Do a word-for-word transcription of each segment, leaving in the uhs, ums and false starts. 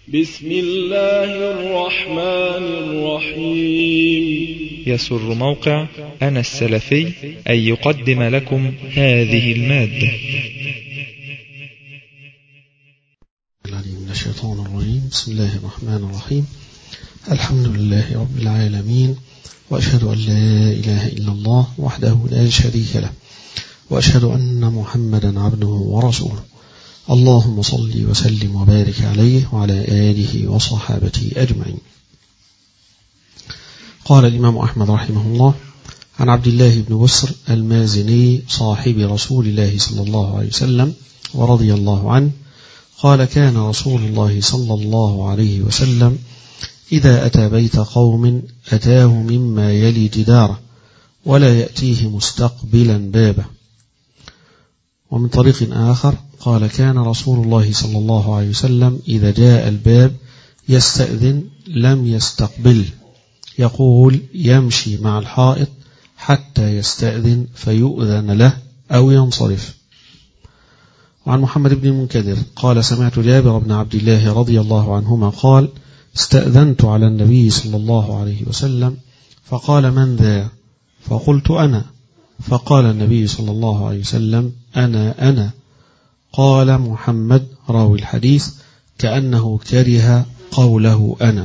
بسم الله الرحمن الرحيم. يسر موقع أنا السلفي أن يقدم لكم هذه المادة. من الشيطان الرجيم. بسم الله الرحمن الرحيم. الحمد لله رب العالمين، وأشهد أن لا إله إلا الله وحده لا شريك له، وأشهد أن محمدا عبده ورسوله. اللهم صل وسلم وبارك عليه وعلى آله وصحابته أجمعين. قال الإمام أحمد رحمه الله عن عبد الله بن بسر المازني صاحب رسول الله صلى الله عليه وسلم ورضي الله عنه قال: كان رسول الله صلى الله عليه وسلم إذا أتى بيت قوم أتاه مما يلي جداره ولا يأتيه مستقبلا بابه. ومن طريق آخر قال: كان رسول الله صلى الله عليه وسلم إذا جاء الباب يستأذن لم يستقبل، يقول يمشي مع الحائط حتى يستأذن فيؤذن له أو ينصرف. وعن محمد بن المنكدر قال: سمعت جابر بن عبد الله رضي الله عنهما قال: استأذنت على النبي صلى الله عليه وسلم فقال: من ذا؟ فقلت: أنا. فقال النبي صلى الله عليه وسلم: أنا أنا. قال محمد راوي الحديث: كأنه كره قوله أنا.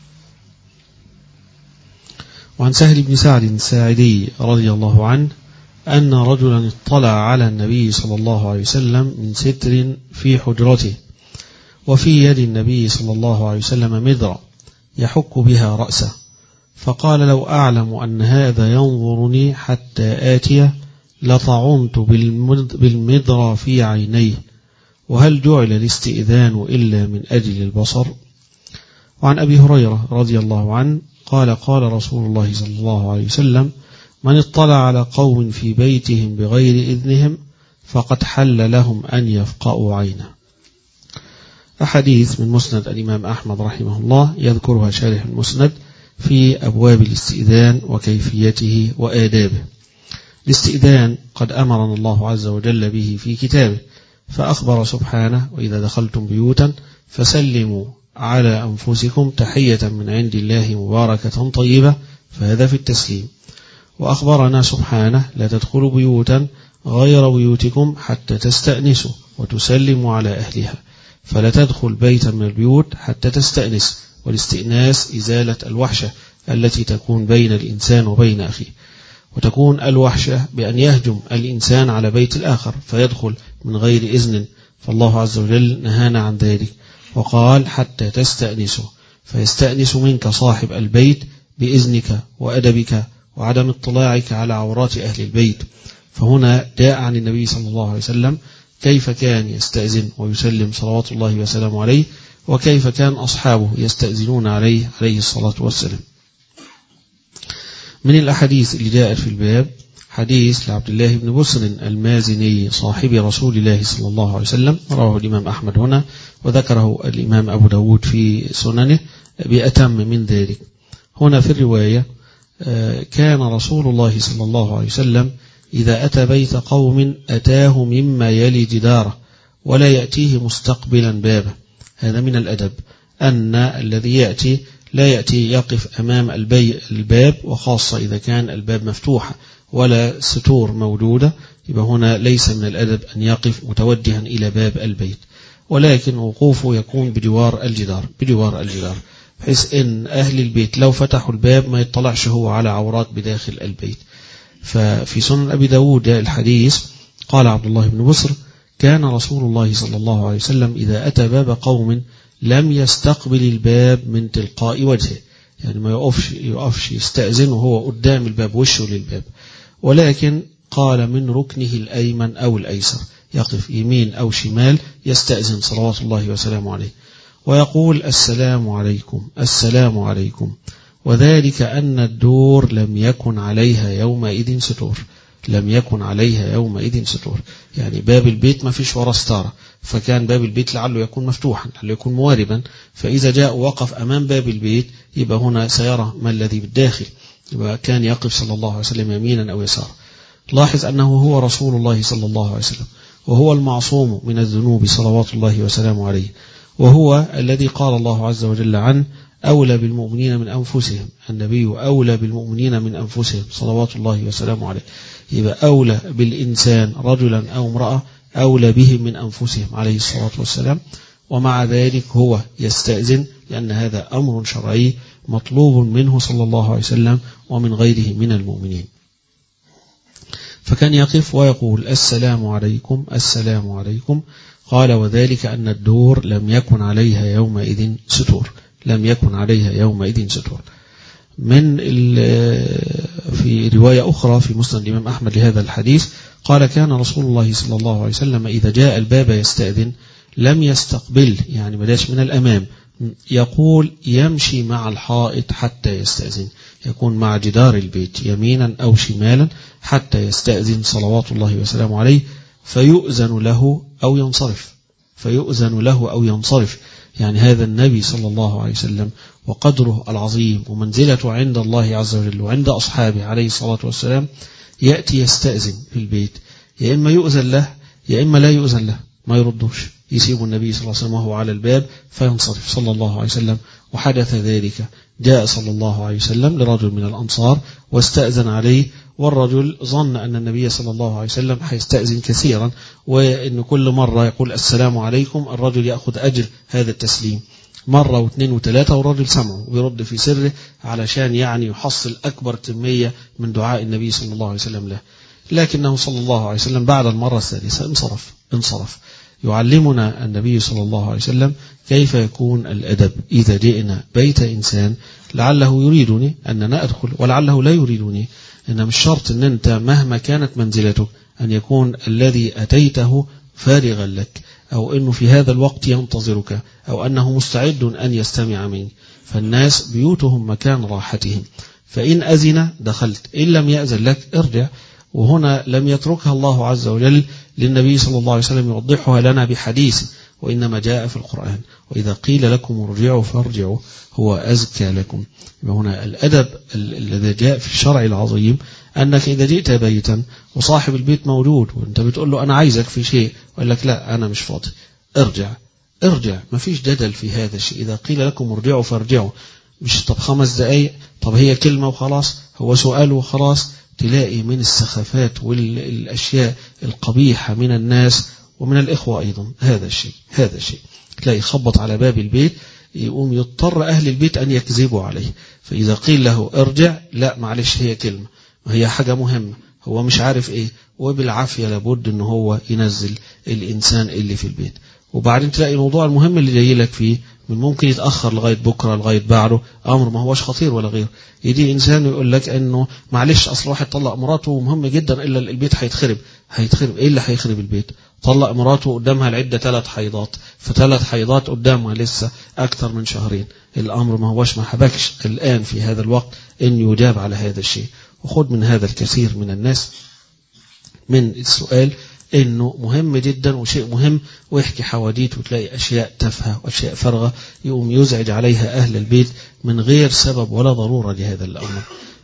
وعن سهل بن سعد الساعدي رضي الله عنه أن رجلا اطلع على النبي صلى الله عليه وسلم من ستر في حجرته، وفي يد النبي صلى الله عليه وسلم مدرة يحك بها رأسه، فقال: لو أعلم أن هذا ينظرني حتى آتيه لطعنت بالمدرة في عينيه، وهل جعل الاستئذان إلا من أجل البصر؟ وعن أبي هريرة رضي الله عنه قال: قال رسول الله صلى الله عليه وسلم: من اطلع على قوم في بيتهم بغير إذنهم فقد حل لهم أن يفقأوا عينه. أحاديث من مسند الإمام أحمد رحمه الله يذكرها شارح المسند في أبواب الاستئذان وكيفيته وآدابه. الاستئذان قد أمرنا الله عز وجل به في كتابه، فأخبر سبحانه: وإذا دخلتم بيوتا فسلموا على أنفسكم تحية من عند الله مباركة طيبة، فهذا في التسليم. وأخبرنا سبحانه: لا تدخلوا بيوتا غير بيوتكم حتى تستأنسوا وتسلموا على أهلها، فلا تدخل بيتا من البيوت حتى تستأنس، والاستئناس إزالة الوحشة التي تكون بين الإنسان وبين أخيه، وتكون الوحشة بأن يهجم الإنسان على بيت الآخر فيدخل من غير إذن، فالله عز وجل نهانا عن ذلك وقال: حتى تستأنسوا، فيستأنس منك صاحب البيت بإذنك وأدبك وعدم اطلاعك على عورات أهل البيت. فهنا جاء عن النبي صلى الله عليه وسلم كيف كان يستأذن ويسلم صلوات الله وسلامه عليه، وكيف كان أصحابه يستأذنون عليه عليه الصلاة والسلام. من الأحاديث اللي جاءت في الباب حديث لعبد الله بن بسر المازني صاحب رسول الله صلى الله عليه وسلم، رواه الإمام أحمد هنا، وذكره الإمام أبو داود في سننه بأتم من ذلك. هنا في الرواية: كان رسول الله صلى الله عليه وسلم إذا أتى بيت قوم أتاه مما يلي جداره ولا يأتيه مستقبلا بابه. هذا من الأدب، أن الذي يأتي لا يأتي يقف أمام الباب، وخاصة إذا كان الباب مفتوح ولا ستور موجودة، يبقى هنا ليس من الأدب أن يقف متوجها إلى باب البيت، ولكن وقوفه يكون بجوار الجدار بجوار الجدار بحيث أن أهل البيت لو فتحوا الباب ما يطلعش هو على عورات بداخل البيت. ففي سنن أبي داود الحديث قال عبد الله بن بسر: كان رسول الله صلى الله عليه وسلم إذا أتى باب قوم لم يستقبل الباب من تلقاء وجهه، يعني ما يقفش, يقفش يستأذن وهو قدام الباب وشه للباب، ولكن قال من ركنه الأيمن أو الأيسر، يقف يمين أو شمال يستأذن صلوات الله وسلامه عليه، ويقول: السلام عليكم السلام عليكم، وذلك أن الدور لم يكن عليها يومئذ ستور لم يكن عليها يومئذ ستور يعني باب البيت ما فيش ورا ستارة، فكان باب البيت لعله يكون مفتوحا، لعله يكون مواربا، فإذا جاء وقف أمام باب البيت يبقى هنا سيرى ما الذي بالداخل، يبقى كان يقف صلى الله عليه وسلم يمينا أو يسارا. لاحظ أنه هو رسول الله صلى الله عليه وسلم، وهو المعصوم من الذنوب صلوات الله وسلامه عليه، وهو الذي قال الله عز وجل عنه أولى بالمؤمنين من أنفسهم. النبي أولى بالمؤمنين من أنفسهم صلوات الله وسلامه عليه. يبقى أولى بالإنسان رجلا أو امرأة أولى بهم من أنفسهم عليه الصلاة والسلام. ومع ذلك هو يستأذن لأن هذا أمر شرعي مطلوب منه صلى الله عليه وسلم ومن غيره من المؤمنين. فكان يقف ويقول السلام عليكم السلام عليكم. قال وذلك أن الدور لم يكن عليها يومئذ ستور لم يكن عليها يومئذ ستور. من في رواية أخرى في مسند الإمام أحمد لهذا الحديث قال كان رسول الله صلى الله عليه وسلم إذا جاء الباب يستأذن لم يستقبل، يعني بلاش من الأمام، يقول يمشي مع الحائط حتى يستأذن، يكون مع جدار البيت يمينا أو شمالا حتى يستأذن صلوات الله وسلامه عليه، فيؤذن له أو ينصرف فيؤذن له أو ينصرف. يعني هذا النبي صلى الله عليه وسلم وقدره العظيم ومنزلته عند الله عز وجل وعند أصحابه عليه الصلاة والسلام يأتي يستأذن في البيت، يا إما يؤذن له يا إما لا يؤذن له، ما يردوش، يسيب النبي صلى الله عليه وسلم وهو على الباب فينصرف صلى الله عليه وسلم. وحدث ذلك، جاء صلى الله عليه وسلم لرجل من الأنصار واستأذن عليه، والرجل ظن أن النبي صلى الله عليه وسلم هيستأذن كثيرا وأن كل مرة يقول السلام عليكم الرجل يأخذ أجر هذا التسليم مرة واثنين وثلاثة، والرجل سمعه ويرد في سره علشان يعني يحصل أكبر كمية من دعاء النبي صلى الله عليه وسلم له. لكنه صلى الله عليه وسلم بعد المرة الثالثة انصرف انصرف يعلمنا النبي صلى الله عليه وسلم كيف يكون الأدب إذا جئنا بيت إنسان لعله يريدني أننا أدخل ولعله لا يريدني. إن مش شرط أن أنت مهما كانت منزلتك أن يكون الذي أتيته فارغا لك، أو أنه في هذا الوقت ينتظرك، أو أنه مستعد أن يستمع منك. فالناس بيوتهم مكان راحتهم، فإن أذن دخلت، إن لم يأذن لك ارجع. وهنا لم يتركها الله عز وجل للنبي صلى الله عليه وسلم يوضحها لنا بحديث، وإنما جاء في القرآن وإذا قيل لكم ارجعوا فارجعوا هو أزكى لكم. هنا الأدب الذي جاء في الشرع العظيم أنك إذا جئت بيتا وصاحب البيت موجود وأنت بتقول له أنا عايزك في شيء وقال لك لا أنا مش فاضي، ارجع ارجع، ما فيش جدل في هذا الشيء. إذا قيل لكم ارجعوا فارجعوا، مش طب خمس دقايق، طب هي كلمة وخلاص، هو سؤال وخلاص. تلاقي من السخافات والأشياء القبيحة من الناس ومن الإخوة أيضا هذا الشيء هذا الشيء تلاقي خبط على باب البيت يقوم يضطر أهل البيت أن يكذبوا عليه. فإذا قيل له ارجع، لا معلش هي كلمة، هي حاجة مهمة، هو مش عارف إيه، وبالعافية لابد أنه هو ينزل الإنسان اللي في البيت. وبعدين تلاقي الموضوع المهم اللي جاي لك فيه من ممكن يتأخر لغاية بكرة لغاية بعده، أمر ما هوش خطير ولا غير. يجي إنسان يقول لك إنه معلش أصل واحد طلق مراته مهم جدا إلا البيت هيتخرب. هيتخرب إيه اللي هيخرب البيت؟ طلق مراته قدامها العدة ثلاث حيضات، فثلاث حيضات قدامها لسه أكثر من شهرين. الأمر ما هوش ما حبكش الآن في هذا الوقت إن يجاب على هذا الشيء. وخد من هذا الكثير من الناس من السؤال إنه مهم جدا وشيء مهم، ويحكي حواديت وتلاقي أشياء تافهة وأشياء فارغة يقوم يزعج عليها أهل البيت من غير سبب ولا ضرورة لهذا الأمر.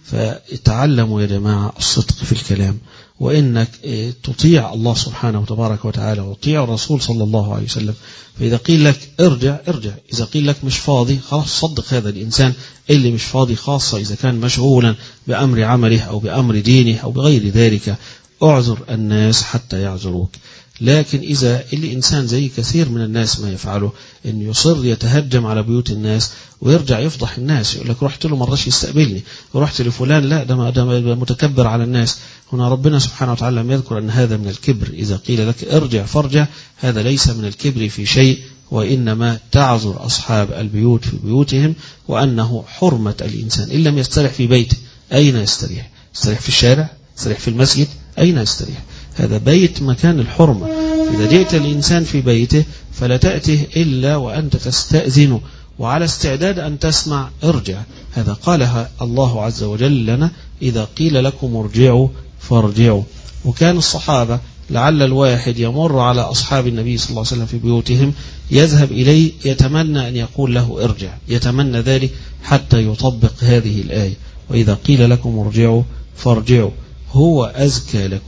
فتعلموا يا جماعة الصدق في الكلام، وإنك تطيع الله سبحانه وتبارك وتعالى وتطيع الرسول صلى الله عليه وسلم. فإذا قيل لك ارجع ارجع، إذا قيل لك مش فاضي خلاص صدق هذا الإنسان اللي مش فاضي، خاصة إذا كان مشغولا بأمر عمله أو بأمر دينه أو بغير ذلك. اعذر الناس حتى يعذروك. لكن إذا اللي إنسان زي كثير من الناس ما يفعله إن يصر يتهجم على بيوت الناس ويرجع يفضح الناس، يقول لك رحت له مرش يستقبلني، ورحت لفلان لا ده ده متكبر على الناس. هنا ربنا سبحانه وتعالى لم يذكر أن هذا من الكبر. إذا قيل لك ارجع فارجع هذا ليس من الكبر في شيء، وإنما تعذر أصحاب البيوت في بيوتهم، وأنه حرمة الإنسان إن لم يستريح في بيته أين يستريح؟ يستريح في الشارع؟ يستريح في المسجد؟ أين يستريح؟ هذا بيت مكان الحرمة. إذا جئت الإنسان في بيته فلا تأته إلا وأنت تستأذنه وعلى استعداد أن تسمع ارجع. هذا قالها الله عز وجل لنا إذا قيل لكم ارجعوا فارجعوا. وكان الصحابة لعل الواحد يمر على أصحاب النبي صلى الله عليه وسلم في بيوتهم يذهب إليه يتمنى أن يقول له ارجع، يتمنى ذلك حتى يطبق هذه الآية وإذا قيل لكم ارجعوا فارجعوا هو أزكى لكم.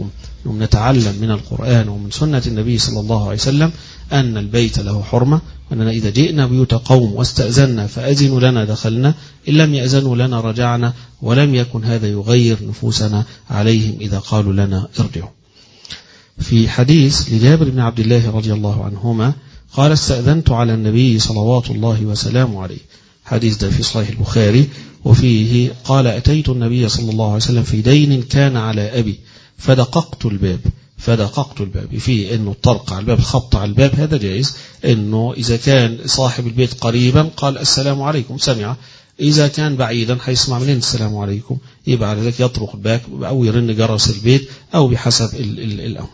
نتعلم من القرآن ومن سنة النبي صلى الله عليه وسلم أن البيت له حرمة، وأننا إذا جئنا بيوت قوم واستأذنا فأذنوا لنا دخلنا، إن لم يأذنوا لنا رجعنا، ولم يكن هذا يغير نفوسنا عليهم إذا قالوا لنا ارجعوا. في حديث لجابر بن عبد الله رضي الله عنهما قال استأذنت على النبي صلوات الله وسلامه عليه، حديث ده في صحيح البخاري، وفيه قال أتيت النبي صلى الله عليه وسلم في دين كان على أبي فدققت الباب فدققت الباب فيه إنه الطرق على الباب، الخبط على الباب هذا جائز، إنه إذا كان صاحب البيت قريبا قال السلام عليكم سمع، إذا كان بعيدا هيسمع منين السلام عليكم، يبقى على ذلك يطرق الباب أو يرن جرس البيت أو بحسب ال ال الأمر.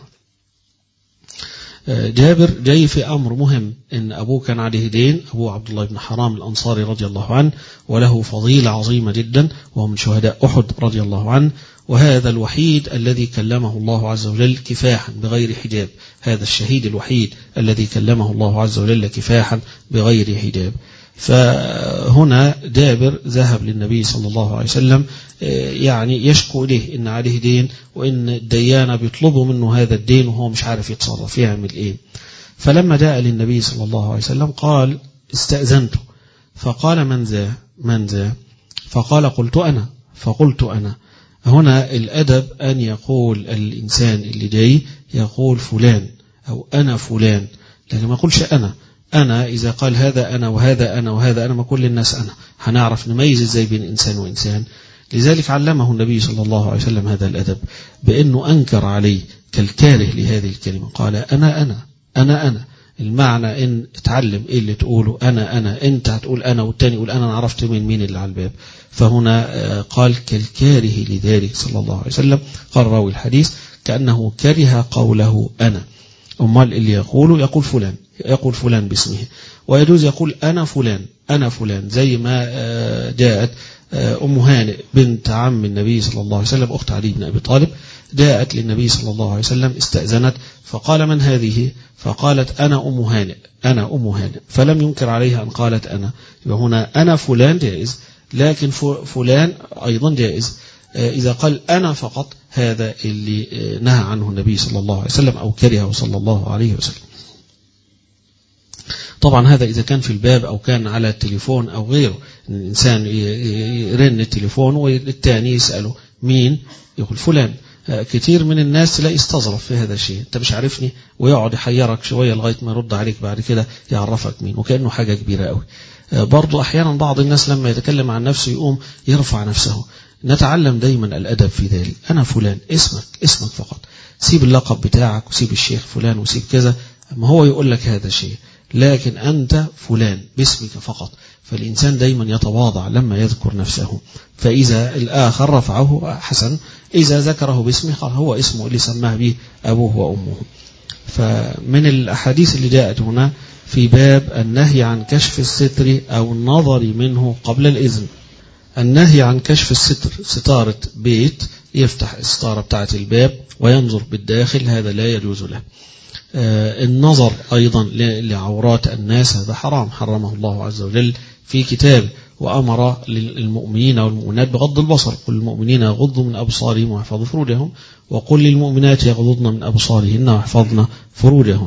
جابر جاي في أمر مهم، إن أبوه كان عليه دين، أبوه عبد الله بن حرام الأنصاري رضي الله عنه، وله فضيلة عظيمة جدا، وهو من شهداء أحد رضي الله عنه، وهذا الوحيد الذي كلمه الله عز وجل كفاحا بغير حجاب، هذا الشهيد الوحيد الذي كلمه الله عز وجل كفاحا بغير حجاب. فهنا جابر ذهب للنبي صلى الله عليه وسلم يعني يشكو إليه إن عليه دين، وإن الديانة بيطلبوا منه هذا الدين وهو مش عارف يتصرف يعمل إيه. فلما جاء للنبي صلى الله عليه وسلم قال استأذنته، فقال من ذا من ذا فقال قلت أنا فقلت أنا. هنا الأدب أن يقول الإنسان اللي جاي يقول فلان أو أنا فلان، لكن ما يقولش أنا. أنا إذا قال هذا أنا وهذا أنا وهذا أنا، ما كل الناس أنا، هنعرف نميز إزاي بين إنسان وإنسان. لذلك علمه النبي صلى الله عليه وسلم هذا الأدب، بأنه أنكر عليه كالكاره لهذه الكلمة، قال أنا أنا أنا أنا المعنى إن اتعلم إيه اللي تقوله أنا أنا، أنت هتقول أنا والتاني يقول أنا، عرفت من مين اللي على الباب. فهنا قال كالكاره لذلك صلى الله عليه وسلم، قال راوي الحديث كأنه كره قوله أنا. أمال اللي يقوله يقول فلان، يقول فلان باسمه، ويجوز يقول أنا فلان أنا فلان، زي ما جاءت أم هانئ بنت عم النبي صلى الله عليه وسلم أخت علي بن أبي طالب، جاءت للنبي صلى الله عليه وسلم استأذنت، فقال من هذه؟ فقالت أنا أم هانئ أنا أم هانئ، فلم ينكر عليها أن قالت أنا. يبقى هنا أنا فلان جائز، لكن فلان أيضا جائز. إذا قال أنا فقط هذا اللي نهى عنه النبي صلى الله عليه وسلم أو كرهه صلى الله عليه وسلم. طبعا هذا إذا كان في الباب أو كان على التليفون أو غيره، الإنسان يرن التليفون والتاني يسأله مين؟ يقول فلان. كتير من الناس لا يستظرف في هذا الشيء، أنت مش عارفني، ويقعد يحيرك شوية لغاية ما يرد عليك بعد كده يعرفك مين، وكأنه حاجة كبيرة قوي. برضو أحيانا بعض الناس لما يتكلم عن نفسه يقوم يرفع نفسه. نتعلم دايما الأدب في ذلك. أنا فلان، اسمك اسمك فقط، سيب اللقب بتاعك وسيب الشيخ فلان وسيب كذا، ما هو يقول لك هذا الشيء، لكن أنت فلان باسمك فقط. فالإنسان دايما يتواضع لما يذكر نفسه، فإذا الآخر رفعه حسن، إذا ذكره باسمه قال هو اسمه اللي سماه به أبوه وأمه. فمن الأحاديث اللي جاءت هنا في باب النهي عن كشف الستر أو النظر منه قبل الإذن. النهي عن كشف الستر، ستارة بيت يفتح الستارة بتاعة الباب وينظر بالداخل، هذا لا يجوز له. آه النظر أيضا لعورات الناس هذا حرام، حرمه الله عز وجل في كتابه، وأمر للمؤمنين والمؤمنات بغض البصر، قل للمؤمنين يغضوا من أبصارهم ويحفظوا فروجهم، وقل للمؤمنات يغضضن من أبصارهن ويحفظن فروجهن.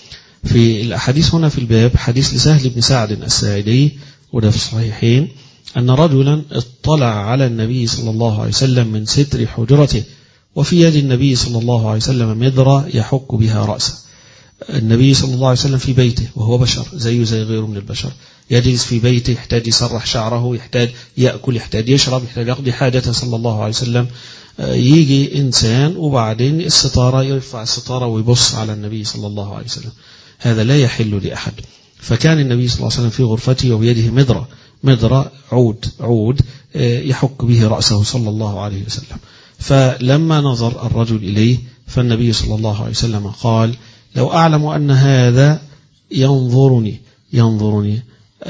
في الأحاديث هنا في الباب حديث لسهل بن سعد الساعدي وده في الصحيحين، أن رجلا اطلع على النبي صلى الله عليه وسلم من ستر حجرته، وفي يد النبي صلى الله عليه وسلم مدرة يحك بها رأسه. النبي صلى الله عليه وسلم في بيته وهو بشر زيه زي غيره من البشر، يجلس في بيته، يحتاج يسرح شعره، يحتاج يأكل، يحتاج يشرب، يحتاج يقضي حاجته صلى الله عليه وسلم. يجي إنسان وبعدين الستارة يرفع الستارة ويبص على النبي صلى الله عليه وسلم، هذا لا يحل لأحد. فكان النبي صلى الله عليه وسلم في غرفته وبيده مدرة مدرة عود عود يحك به رأسه صلى الله عليه وسلم. فلما نظر الرجل إليه فالنبي صلى الله عليه وسلم قال لو أعلم أن هذا ينظرني ينظرني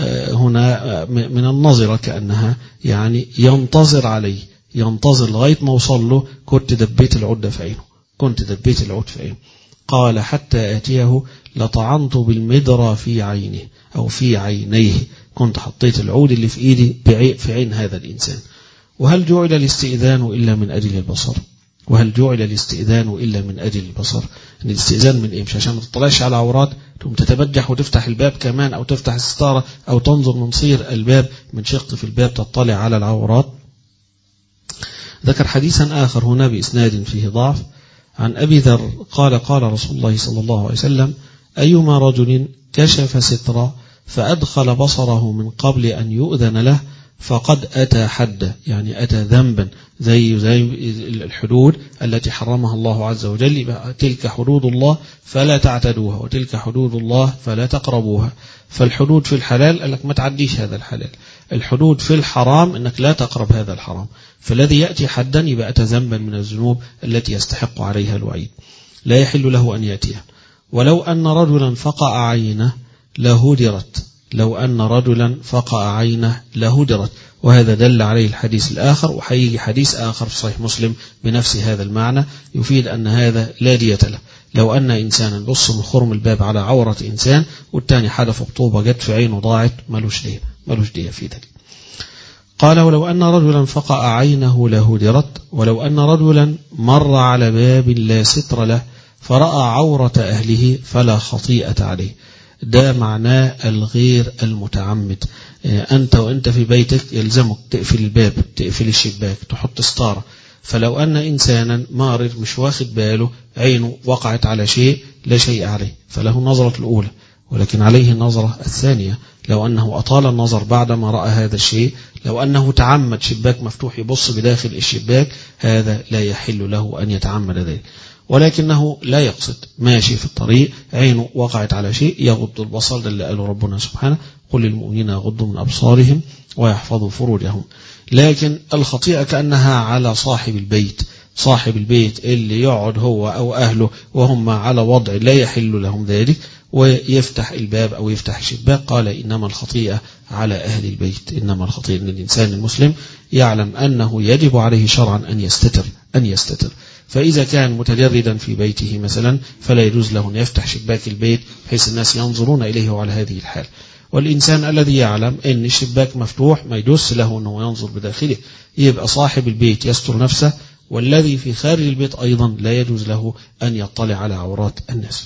هنا من النظرة كأنها يعني ينتظر عليه، ينتظر لغاية ما وصل له، كنت دبيت العود في عينه كنت دبيت العود في عينه قال حتى آتيه لطعنت بالمدرة في عينه أو في عينيه، كنت حطيت العود اللي في إيدي في عين هذا الإنسان. وهل جعل الاستئذان إلا من أجل البصر؟ وهل جعل الاستئذان إلا من أجل البصر؟ إن الاستئذان من إيه؟ مش عشان ما تطلعش على عورات تقوم تتبجح وتفتح الباب كمان، أو تفتح الستارة، أو تنظر من صير الباب من شق في الباب تطلع على العورات. ذكر حديثا آخر هنا بإسناد فيه ضعف عن أبي ذر قال قال رسول الله صلى الله عليه وسلم: أيما رجل كشف سترا فأدخل بصره من قبل أن يؤذن له فقد أتى حدا، يعني أتى ذنبا زي زي الحدود التي حرمها الله عز وجل. تلك حدود الله فلا تعتدوها، وتلك حدود الله فلا تقربوها. فالحدود في الحلال أنك ما تعديش هذا الحلال، الحدود في الحرام أنك لا تقرب هذا الحرام. فالذي يأتي حدا يبقى أتى ذنبا من الذنوب التي يستحق عليها الوعيد، لا يحل له أن يأتيها. ولو أن رجلا فقع عينه لهدرت، لو أن رجلا فقع عينه لهدرت. وهذا دل عليه الحديث الآخر، وحيجي حديث آخر في صحيح مسلم بنفس هذا المعنى يفيد أن هذا لا دية له. لو أن إنسانا بص من خرم الباب على عورة إنسان والتاني حدف خطوبة جت في عينه ضاعت، ملوش دية، ملوش دية في ذلك. قال: ولو أن رجلا فقع عينه لهدرت. ولو أن رجلا مر على باب لا ستر له فرأى عورة أهله فلا خطيئة عليه. ده معناه الغير المتعمد. أنت وأنت في بيتك يلزمك تقفل الباب، تقفل الشباك، تحط ستارة. فلو أن إنسانا مارر مش واخد باله عينه وقعت على شيء لا شيء عليه فله النظرة الأولى، ولكن عليه النظرة الثانية لو أنه أطال النظر بعدما رأى هذا الشيء. لو أنه تعمد شباك مفتوح يبص بداخل الشباك، هذا لا يحل له أن يتعمد ذلك. ولكنه لا يقصد، ماشي في الطريق عينه وقعت على شيء يغض البصر. ده اللي قاله ربنا سبحانه: قل للمؤمنين يغضوا من أبصارهم ويحفظوا فروجهم. لكن الخطيئة كأنها على صاحب البيت، صاحب البيت اللي يقعد هو أو أهله وهم على وضع لا يحل لهم ذلك ويفتح الباب أو يفتح الشباك. قال: إنما الخطيئة على أهل البيت. إنما الخطيئة أن الإنسان المسلم يعلم أنه يجب عليه شرعا أن يستتر أن يستتر فإذا كان متجردا في بيته مثلا فلا يجوز له أن يفتح شباك البيت بحيث الناس ينظرون إليه على هذه الحال. والإنسان الذي يعلم أن الشباك مفتوح ما يجوز له أنه ينظر بداخله، يبقى صاحب البيت يستر نفسه، والذي في خارج البيت أيضا لا يجوز له أن يطلع على عورات الناس.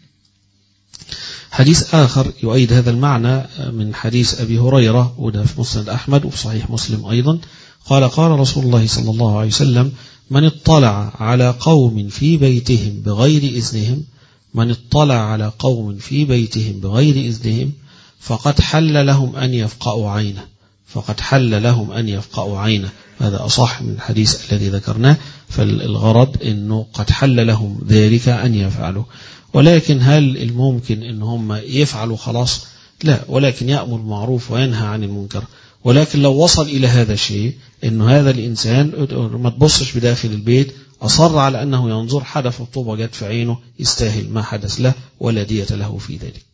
حديث آخر يؤيد هذا المعنى من حديث أبي هريرة، وده في مسند أحمد وفي صحيح مسلم أيضا. قال: قال رسول الله صلى الله عليه وسلم: من اطلع على قوم في بيتهم بغير إذنهم من اطلع على قوم في بيتهم بغير إذنهم فقد حل لهم أن يفقأوا عينه فقد حل لهم أن يفقأوا عينه. هذا أصح من الحديث الذي ذكرناه. فالغرض أنه قد حل لهم ذلك أن يفعلوا. ولكن هل الممكن أن هم يفعلوا خلاص؟ لا، ولكن يأمر بالمعروف وينهى عن المنكر. ولكن لو وصل إلى هذا الشيء أنه هذا الإنسان ما تبصش بداخل البيت، أصر على أنه ينظر، حدث الطوبة جت في عينه، يستاهل ما حدث له ولا دية له في ذلك.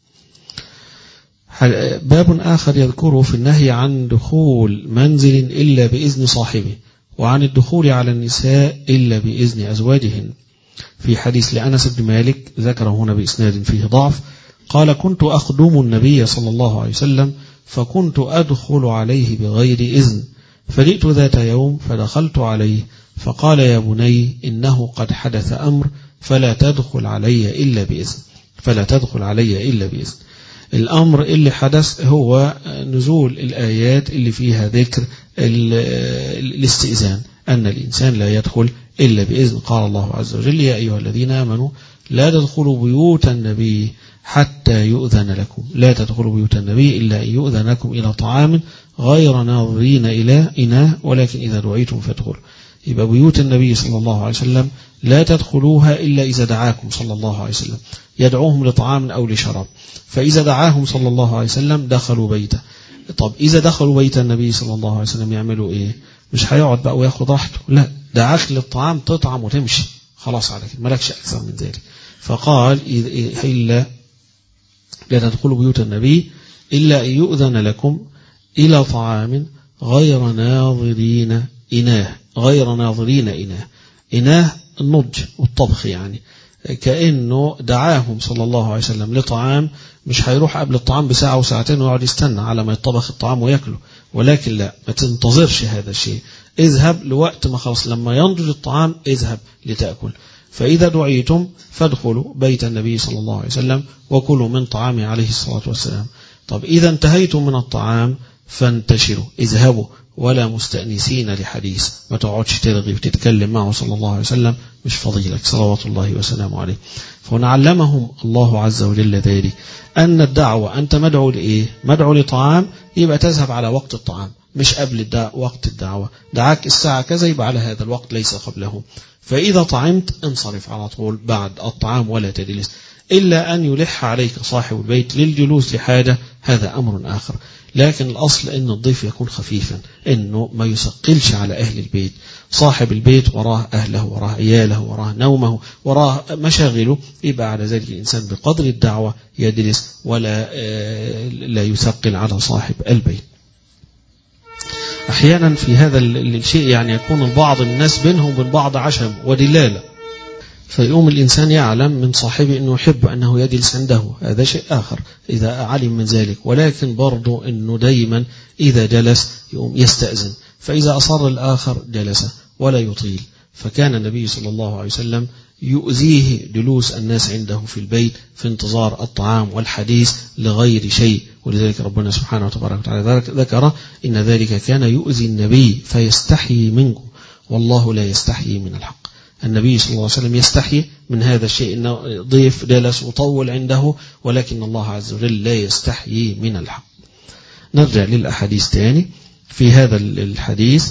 باب آخر يذكره في النهي عن دخول منزل إلا بإذن صاحبه، وعن الدخول على النساء إلا بإذن أزواجهن. في حديث لأنس بن مالك ذكره هنا بإسناد فيه ضعف قال: كنت أخدم النبي صلى الله عليه وسلم فكنت أدخل عليه بغير إذن، فجئت ذات يوم فدخلت عليه فقال: يا بني إنه قد حدث أمر فلا تدخل علي إلا بإذن فلا تدخل علي إلا بإذن. الأمر اللي حدث هو نزول الآيات اللي فيها ذكر الاستئذان، أن الإنسان لا يدخل إلا بإذن. قال الله عز وجل: يا أيها الذين آمنوا لا تدخلوا بيوت النبي حتى يؤذن لكم لا تدخلوا بيوت النبي إلا أن يؤذن لكم إلى طعام غير ناظرين إلى إناه ولكن إذا دعيتم فادخلوا. يبقى بيوت النبي صلى الله عليه وسلم لا تدخلوها إلا إذا دعاكم صلى الله عليه وسلم، يدعوهم لطعام أو لشراب. فإذا دعاهم صلى الله عليه وسلم دخلوا بيته. طب إذا دخلوا بيت النبي صلى الله عليه وسلم يعملوا إيه؟ مش هيقعد بقى وياخد راحته، لا، دعاك للطعام تطعم وتمشي خلاص على كده، مالكش أكثر من ذلك. فقال: إلا لا تدخلوا بيوت النبي إلا أن يؤذن لكم إلى طعام غير ناظرين إناه غير ناظرين إناه إناه النضج والطبخ يعني. كأنه دعاهم صلى الله عليه وسلم لطعام، مش هيروح قبل الطعام بساعة وساعتين ويقعد يستنى على ما يطبخ الطعام ويأكله، ولكن لا، ما تنتظرش هذا الشيء، اذهب لوقت ما خلص لما ينضج الطعام اذهب لتأكل. فإذا دعيتم فادخلوا بيت النبي صلى الله عليه وسلم وكلوا من طعامه عليه الصلاة والسلام. طب إذا انتهيتم من الطعام فانتشروا، اذهبوا ولا مستأنسين لحديث، ما تقعدش ترغي وتتكلم معه صلى الله عليه وسلم، مش فضيلك صلوات الله وسلامه عليه. فهنا علمهم الله عز وجل ذلك أن الدعوة أنت مدعو لإيه؟ مدعو لطعام، يبقى تذهب على وقت الطعام مش قبل الدعوة. وقت الدعوة دعاك الساعة كذا يبقى على هذا الوقت ليس قبله. فإذا طعمت انصرف على طول بعد الطعام ولا تجلس، إلا أن يلح عليك صاحب البيت للجلوس لحاجة، هذا أمر آخر. لكن الأصل أن الضيف يكون خفيفا، أنه ما يثقلش على أهل البيت. صاحب البيت وراه أهله، وراه عياله، وراه نومه، وراه مشاغله، يبقى على ذلك الإنسان بقدر الدعوة يجلس ولا لا يثقل على صاحب البيت. أحيانا في هذا الشيء يعني يكون البعض الناس بينهم وبين بعض عشم ودلالة، فيقوم الإنسان يعلم من صاحبه أنه يحب أنه يجلس عنده، هذا شيء آخر إذا علم من ذلك، ولكن برضو أنه دايما إذا جلس يقوم يستأذن، فإذا أصر الآخر جلس ولا يطيل. فكان النبي صلى الله عليه وسلم يؤذيه جلوس الناس عنده في البيت في انتظار الطعام والحديث لغير شيء، ولذلك ربنا سبحانه وتعالى ذكر إن ذلك كان يؤذي النبي فيستحيي منكم والله لا يستحيي من الحق. النبي صلى الله عليه وسلم يستحي من هذا الشيء، إنه ضيف جلس وطول عنده، ولكن الله عز وجل لا يستحيي من الحق. نرجع للأحاديث تاني. في هذا الحديث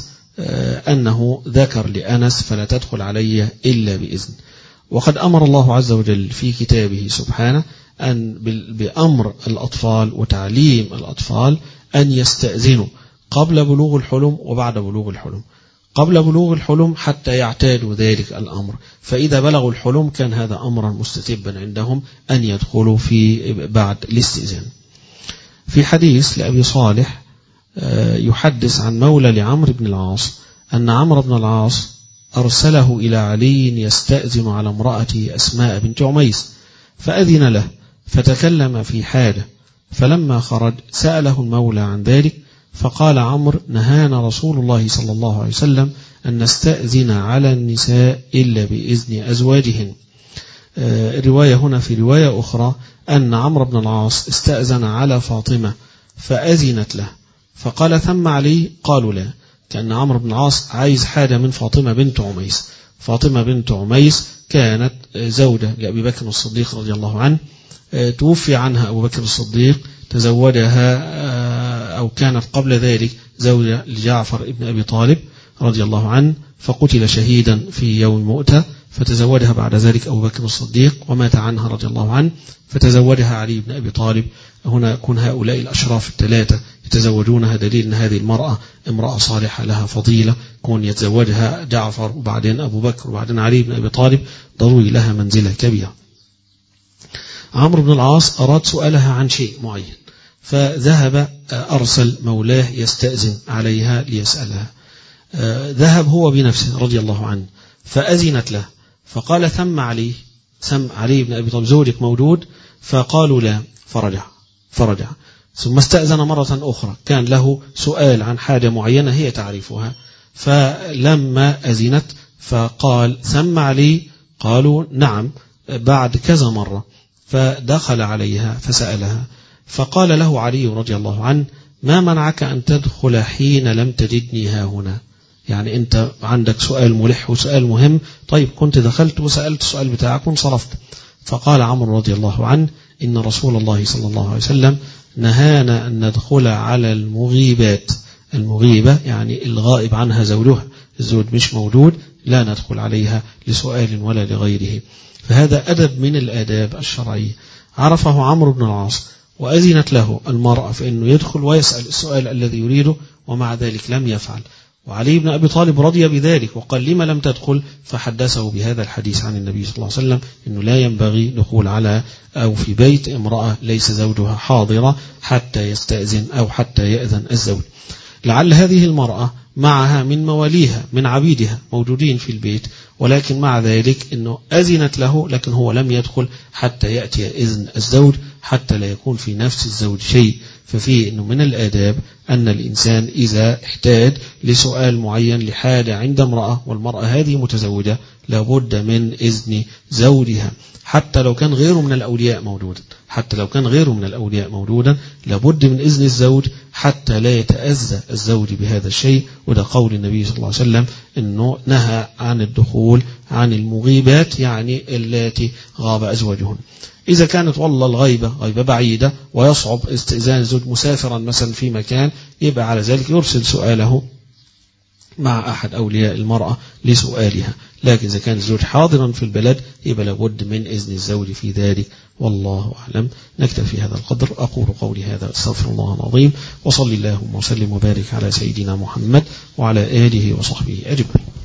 أنه ذكر لأنس فلا تدخل علي إلا بإذن، وقد أمر الله عز وجل في كتابه سبحانه أن بأمر الأطفال وتعليم الأطفال أن يستأذنوا قبل بلوغ الحلم وبعد بلوغ الحلم. قبل بلوغ الحلم حتى يعتادوا ذلك الأمر، فإذا بلغوا الحلم كان هذا أمرا مستتبا عندهم أن يدخلوا في بعد الاستئذان. في حديث لأبي صالح يحدث عن مولى لعمرو بن العاص أن عمرو بن العاص أرسله إلى علي يستأذن على امرأته أسماء بنت عميس، فأذن له فتكلم في حاجة، فلما خرج سأله المولى عن ذلك، فقال عمرو نهانا رسول الله صلى الله عليه وسلم أن نستأذن على النساء إلا بإذن أزواجهن. الرواية هنا في رواية أخرى أن عمرو بن العاص استأذن على فاطمة فأذنت له، فقال ثم علي، قالوا لا، كأن عمرو بن العاص عايز حاجة من فاطمة بنت عميس. فاطمة بنت عميس كانت زوجة لأبي بكر الصديق رضي الله عنه، توفي عنها أبو بكر الصديق، تزوجها أو كانت قبل ذلك زوجة لجعفر ابن أبي طالب رضي الله عنه، فقتل شهيدا في يوم مؤتة، فتزوجها بعد ذلك أبو بكر الصديق ومات عنها رضي الله عنه، فتزوجها علي بن أبي طالب. هنا يكون هؤلاء الأشراف الثلاثة يتزوجونها، دليل أن هذه المرأة امرأة صالحة لها فضيلة، كون يتزوجها جعفر وبعدين أبو بكر وبعدين علي بن أبي طالب ضروري لها منزلة كبيرة. عمرو بن العاص أراد سؤالها عن شيء معين، فذهب أرسل مولاه يستأذن عليها ليسألها، ذهب هو بنفسه رضي الله عنه فأذنت له، فقال ثم علي، ثم علي بن أبي طالب زوجك موجود؟ فقالوا لا، فرجع فرجع ثم استأذن مرة أخرى، كان له سؤال عن حاجة معينة هي تعرفها، فلما أذنت فقال ثم علي، قالوا نعم، بعد كذا مرة، فدخل عليها فسألها، فقال له علي رضي الله عنه ما منعك أن تدخل حين لم تجدني ها هنا؟ يعني أنت عندك سؤال ملح وسؤال مهم، طيب كنت دخلت وسألت السؤال بتاعك وانصرفت. فقال عمرو رضي الله عنه إن رسول الله صلى الله عليه وسلم نهانا أن ندخل على المغيبات. المغيبة يعني الغائب عنها زوجها، الزوج مش موجود لا ندخل عليها لسؤال ولا لغيره. فهذا أدب من الآداب الشرعية عرفه عمرو بن العاص، وأذنت له المرأة فإنه يدخل ويسأل السؤال الذي يريده، ومع ذلك لم يفعل. وعلي بن أبي طالب رضي بذلك وقال لما لم تدخل، فحدثه بهذا الحديث عن النبي صلى الله عليه وسلم إنه لا ينبغي دخول على أو في بيت امرأة ليس زوجها حاضرة حتى يستأذن أو حتى يأذن الزوج. لعل هذه المرأة معها من مواليها من عبيدها موجودين في البيت، ولكن مع ذلك أنه أذنت له، لكن هو لم يدخل حتى يأتي إذن الزوج، حتى لا يكون في نفس الزوج شيء. ففيه أنه من الآداب أن الإنسان إذا احتاج لسؤال معين لحاجة عند امرأة، والمرأة هذه متزوجة، لابد من إذن زوجها، حتى لو كان غيره من الأولياء موجودا حتى لو كان غيره من الأولياء موجودا لابد من إذن الزوج حتى لا يتأذى الزوج بهذا الشيء. وده قول النبي صلى الله عليه وسلم أنه نهى عن الدخول عن المغيبات، يعني التي غاب أزواجهن. إذا كانت والله الغيبة غيبة بعيدة ويصعب استئذان الزوج مسافرا مثلا في مكان، يبقى على ذلك يرسل سؤاله مع أحد أولياء المرأة لسؤالها. لكن إذا كان الزوج حاضرا في البلد يبقى لابد من إذن الزوج في ذلك، والله أعلم. نكتفي في هذا القدر. أقول قولي هذا، أستغفر الله العظيم، وصلي اللهم وسلم وبارك على سيدنا محمد وعلى آله وصحبه أجمعين.